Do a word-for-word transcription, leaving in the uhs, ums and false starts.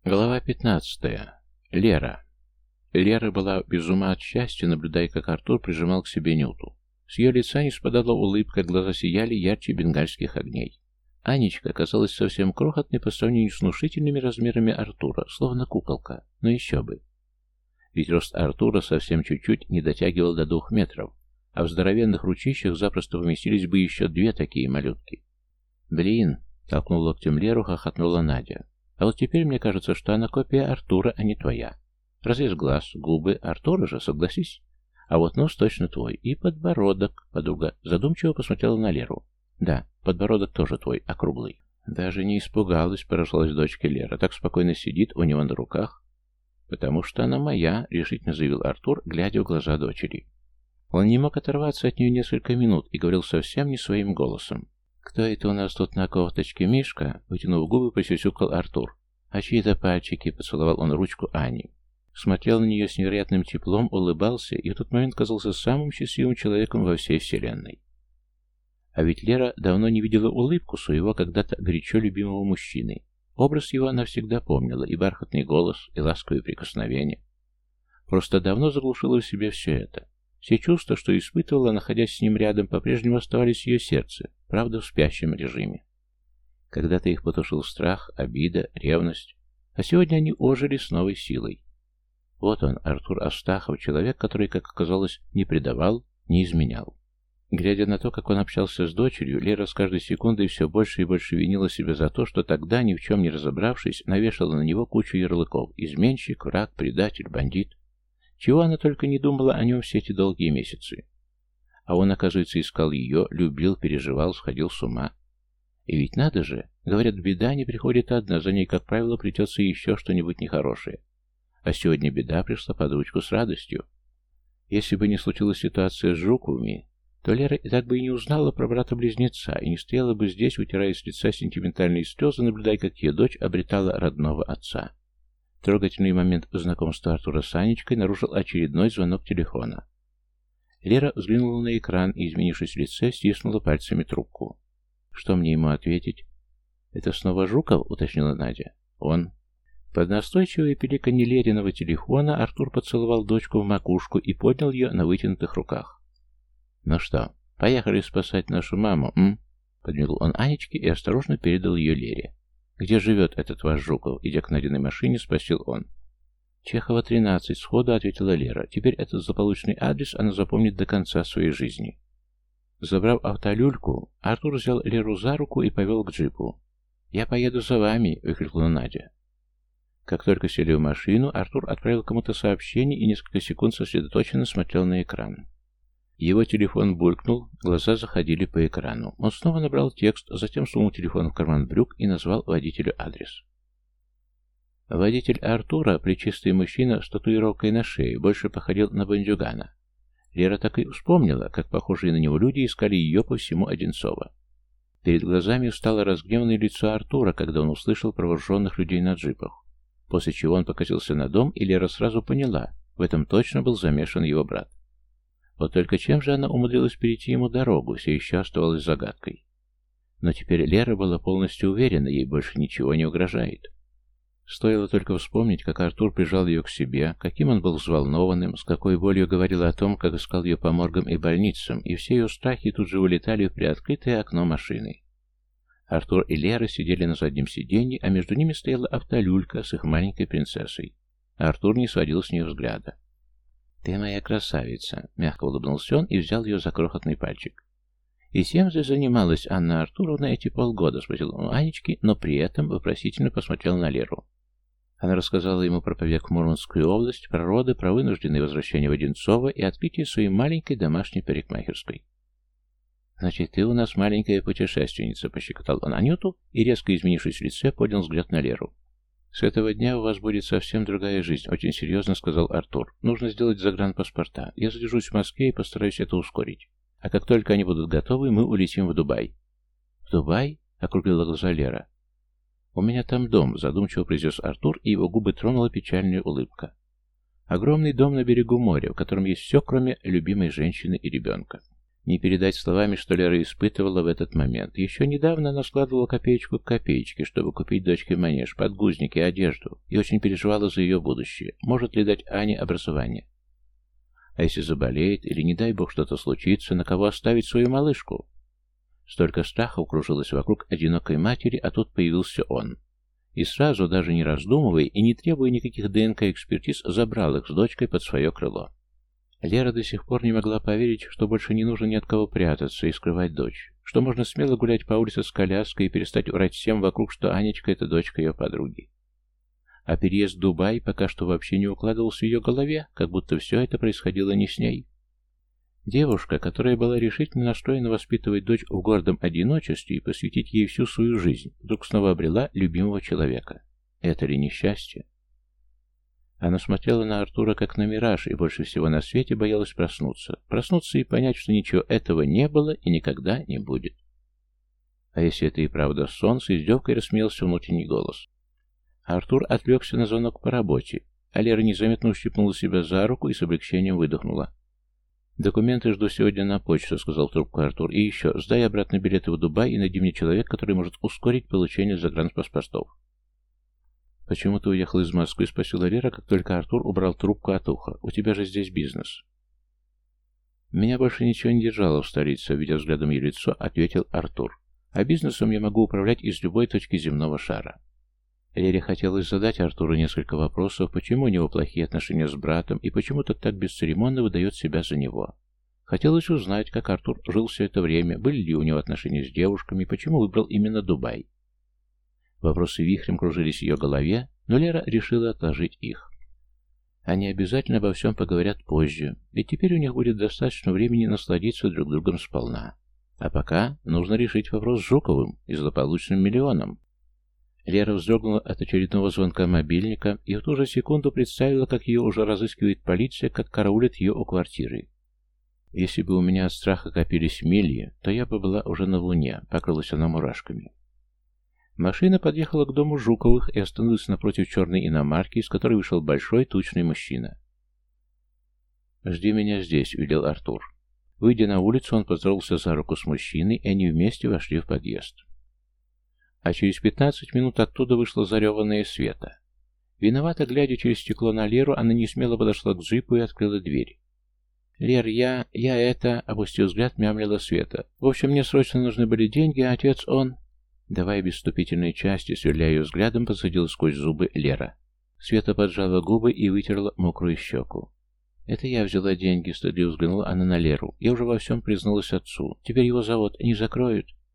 Глава пятнадцатая. Лера. Лера была без ума от счастья, наблюдая, как Артур прижимал к себе Нюту. С ее лица не спадала улыбка, глаза сияли ярче бенгальских огней. Анечка казалась совсем крохотной по сравнению с внушительными размерами Артура, словно куколка, но еще бы. Ведь рост Артура совсем чуть-чуть не дотягивал до двух метров, а в здоровенных ручищах запросто поместились бы еще две такие малютки. «Блин!» — толкнул локтем Леру, хохотнула Надя. «А вот теперь мне кажется, что она копия Артура, а не твоя. Разрез глаз, губы, Артура же, согласись. А вот нос точно твой. И подбородок», — подруга задумчиво посмотрела на Леру. «Да, подбородок тоже твой, округлый». Даже не испугалась, поражалась дочка Лера. Так спокойно сидит у него на руках. «Потому что она моя», — решительно заявил Артур, глядя в глаза дочери. Он не мог оторваться от нее несколько минут и говорил совсем не своим голосом. «Кто это у нас тут на кофточке, Мишка?» Вытянув губы, посюсюкал Артур. «А чьи-то пальчики?» — поцеловал он ручку Ани. Смотрел на нее с невероятным теплом, улыбался и в тот момент казался самым счастливым человеком во всей вселенной. А ведь Лера давно не видела улыбку своего когда-то горячо любимого мужчины. Образ его она всегда помнила, и бархатный голос, и ласковые прикосновения. Просто давно заглушила в себе все это. Все чувства, что испытывала, находясь с ним рядом, по-прежнему оставались в ее сердце, правда, в спящем режиме. Когда-то их потушил страх, обида, ревность, а сегодня они ожили с новой силой. Вот он, Артур Астахов, человек, который, как оказалось, не предавал, не изменял. Глядя на то, как он общался с дочерью, Лера с каждой секундой все больше и больше винила себя за то, что тогда, ни в чем не разобравшись, навешала на него кучу ярлыков: изменщик, враг, предатель, бандит. Чего она только не думала о нем все эти долгие месяцы. А он, оказывается, искал ее, любил, переживал, сходил с ума. И ведь надо же, говорят, беда не приходит одна, за ней, как правило, плетется еще что-нибудь нехорошее. А сегодня беда пришла под ручку с радостью. Если бы не случилась ситуация с Жуковыми, то Лера и так бы и не узнала про брата-близнеца, и не стояла бы здесь, утирая с лица сентиментальные слезы, наблюдая, как ее дочь обретала родного отца. Трогательный момент знакомства Артура с Анечкой нарушил очередной звонок телефона. Лера взглянула на экран и, изменившись в лице, стиснула пальцами трубку. Что мне ему ответить? «Это снова Жуков?» — уточнила Надя. «Он». Под настойчивое пиликанье Лериного телефона Артур поцеловал дочку в макушку и поднял ее на вытянутых руках. «Ну что, поехали спасать нашу маму, м?» Подмигнул он Анечке и осторожно передал ее Лере. «Где живет этот ваш Жуков?» Идя к Надиной машине, спросил он. «Чехова, тринадцать», — сходу ответила Лера. Теперь этот злополучный адрес она запомнит до конца своей жизни. Забрав автолюльку, Артур взял Леру за руку и повел к джипу. «Я поеду за вами», — выкрикнула Надя. Как только сели в машину, Артур отправил кому-то сообщение и несколько секунд сосредоточенно смотрел на экран. Его телефон булькнул, глаза заходили по экрану. Он снова набрал текст, затем сунул телефон в карман брюк и назвал водителю адрес. Водитель Артура, плечистый мужчина с татуировкой на шее, больше походил на бандюгана. Лера так и вспомнила, как похожие на него люди искали ее по всему Одинцово. Перед глазами встало разгневанное лицо Артура, когда он услышал про вооруженных людей на джипах. После чего он покосился на дом, и Лера сразу поняла, в этом точно был замешан его брат. Вот только чем же она умудрилась перейти ему дорогу, все еще оставалась загадкой. Но теперь Лера была полностью уверена, ей больше ничего не угрожает. Стоило только вспомнить, как Артур прижал ее к себе, каким он был взволнованным, с какой болью говорил о том, как искал ее по моргам и больницам, и все ее страхи тут же улетали в приоткрытое окно машины. Артур и Лера сидели на заднем сиденье, а между ними стояла автолюлька с их маленькой принцессой. А Артур не сводил с нее взгляда. «Ты моя красавица», — мягко улыбнулся он и взял ее за крохотный пальчик. «И чем же занималась Анна Артуровна эти полгода?» — спросил он у Анечки, но при этом вопросительно посмотрел на Леру. Она рассказала ему про побег в Мурманскую область, про роды, про вынужденное возвращение в Одинцово и открытие своей маленькой домашней парикмахерской. «Значит, ты у нас маленькая путешественница», — пощекотал он Анюту и, резко изменившись в лице, поднял взгляд на Леру. «С этого дня у вас будет совсем другая жизнь», — очень серьезно сказал Артур. «Нужно сделать загранпаспорта. Я задержусь в Москве и постараюсь это ускорить. А как только они будут готовы, мы улетим в Дубай». «В Дубай?» — округлила глаза Лера. «У меня там дом», — задумчиво произнес Артур, и его губы тронула печальная улыбка. «Огромный дом на берегу моря, в котором есть все, кроме любимой женщины и ребенка». Не передать словами, что Лера испытывала в этот момент. Еще недавно она складывала копеечку к копеечке, чтобы купить дочке манеж, подгузники, одежду, и очень переживала за ее будущее. Может ли дать Ане образование? А если заболеет, или, не дай бог, что-то случится, на кого оставить свою малышку? Столько страха укружилось вокруг одинокой матери, а тут появился он. И сразу, даже не раздумывая и не требуя никаких ДНК-экспертиз, забрал их с дочкой под свое крыло. Лера до сих пор не могла поверить, что больше не нужно ни от кого прятаться и скрывать дочь, что можно смело гулять по улице с коляской и перестать врать всем вокруг, что Анечка — это дочка ее подруги. А переезд в Дубай пока что вообще не укладывался в ее голове, как будто все это происходило не с ней. Девушка, которая была решительно настроена воспитывать дочь в гордом одиночестве и посвятить ей всю свою жизнь, вдруг снова обрела любимого человека. Это ли несчастье? Она смотрела на Артура как на мираж и больше всего на свете боялась проснуться. Проснуться и понять, что ничего этого не было и никогда не будет. А если это и правда сон, с издевкой рассмеялся внутренний голос. Артур отвлекся на звонок по работе, а Лера незаметно ущипнула себя за руку и с облегчением выдохнула. «Документы жду сегодня на почту», — сказал в трубку Артур. «И еще, сдай обратно билеты в Дубай и найди мне человека, который может ускорить получение загранпаспортов». «Почему ты уехал из Москвы?» — спросила Лера, как только Артур убрал трубку от уха. «У тебя же здесь бизнес». «Меня больше ничего не держало в столице», — видя взглядом ее лицо, ответил Артур. «А бизнесом я могу управлять из любой точки земного шара». Лере хотелось задать Артуру несколько вопросов, почему у него плохие отношения с братом и почему тот так бесцеремонно выдает себя за него. Хотелось узнать, как Артур жил все это время, были ли у него отношения с девушками, почему выбрал именно Дубай. Вопросы вихрем кружились в ее голове, но Лера решила отложить их. Они обязательно обо всем поговорят позже, ведь теперь у них будет достаточно времени насладиться друг другом сполна. А пока нужно решить вопрос с Жуковым и злополучным миллионом. Лера вздрогнула от очередного звонка мобильника и в ту же секунду представила, как ее уже разыскивает полиция, как караулит ее у квартиры. «Если бы у меня от страха копились мили, то я бы была уже на Луне», — покрылась она мурашками. Машина подъехала к дому Жуковых и остановилась напротив черной иномарки, из которой вышел большой тучный мужчина. «Жди меня здесь», — велел Артур. Выйдя на улицу, он поздоровался за руку с мужчиной, и они вместе вошли в подъезд. А через пятнадцать минут оттуда вышла зареванная Света. Виновато глядя через стекло на Леру, она несмело подошла к джипу и открыла дверь. «Лер, я... я это...» — опустив взгляд, мямлила Света. «В общем, мне срочно нужны были деньги, а отец, он...» Давай без вступительной части, сверляя ее взглядом, посадила сквозь зубы Лера. Света поджала губы и вытерла мокрую щеку. «Это я взяла деньги», — стыдливо взглянула она на Леру. «Я уже во всем призналась отцу. Теперь его завод не закроют».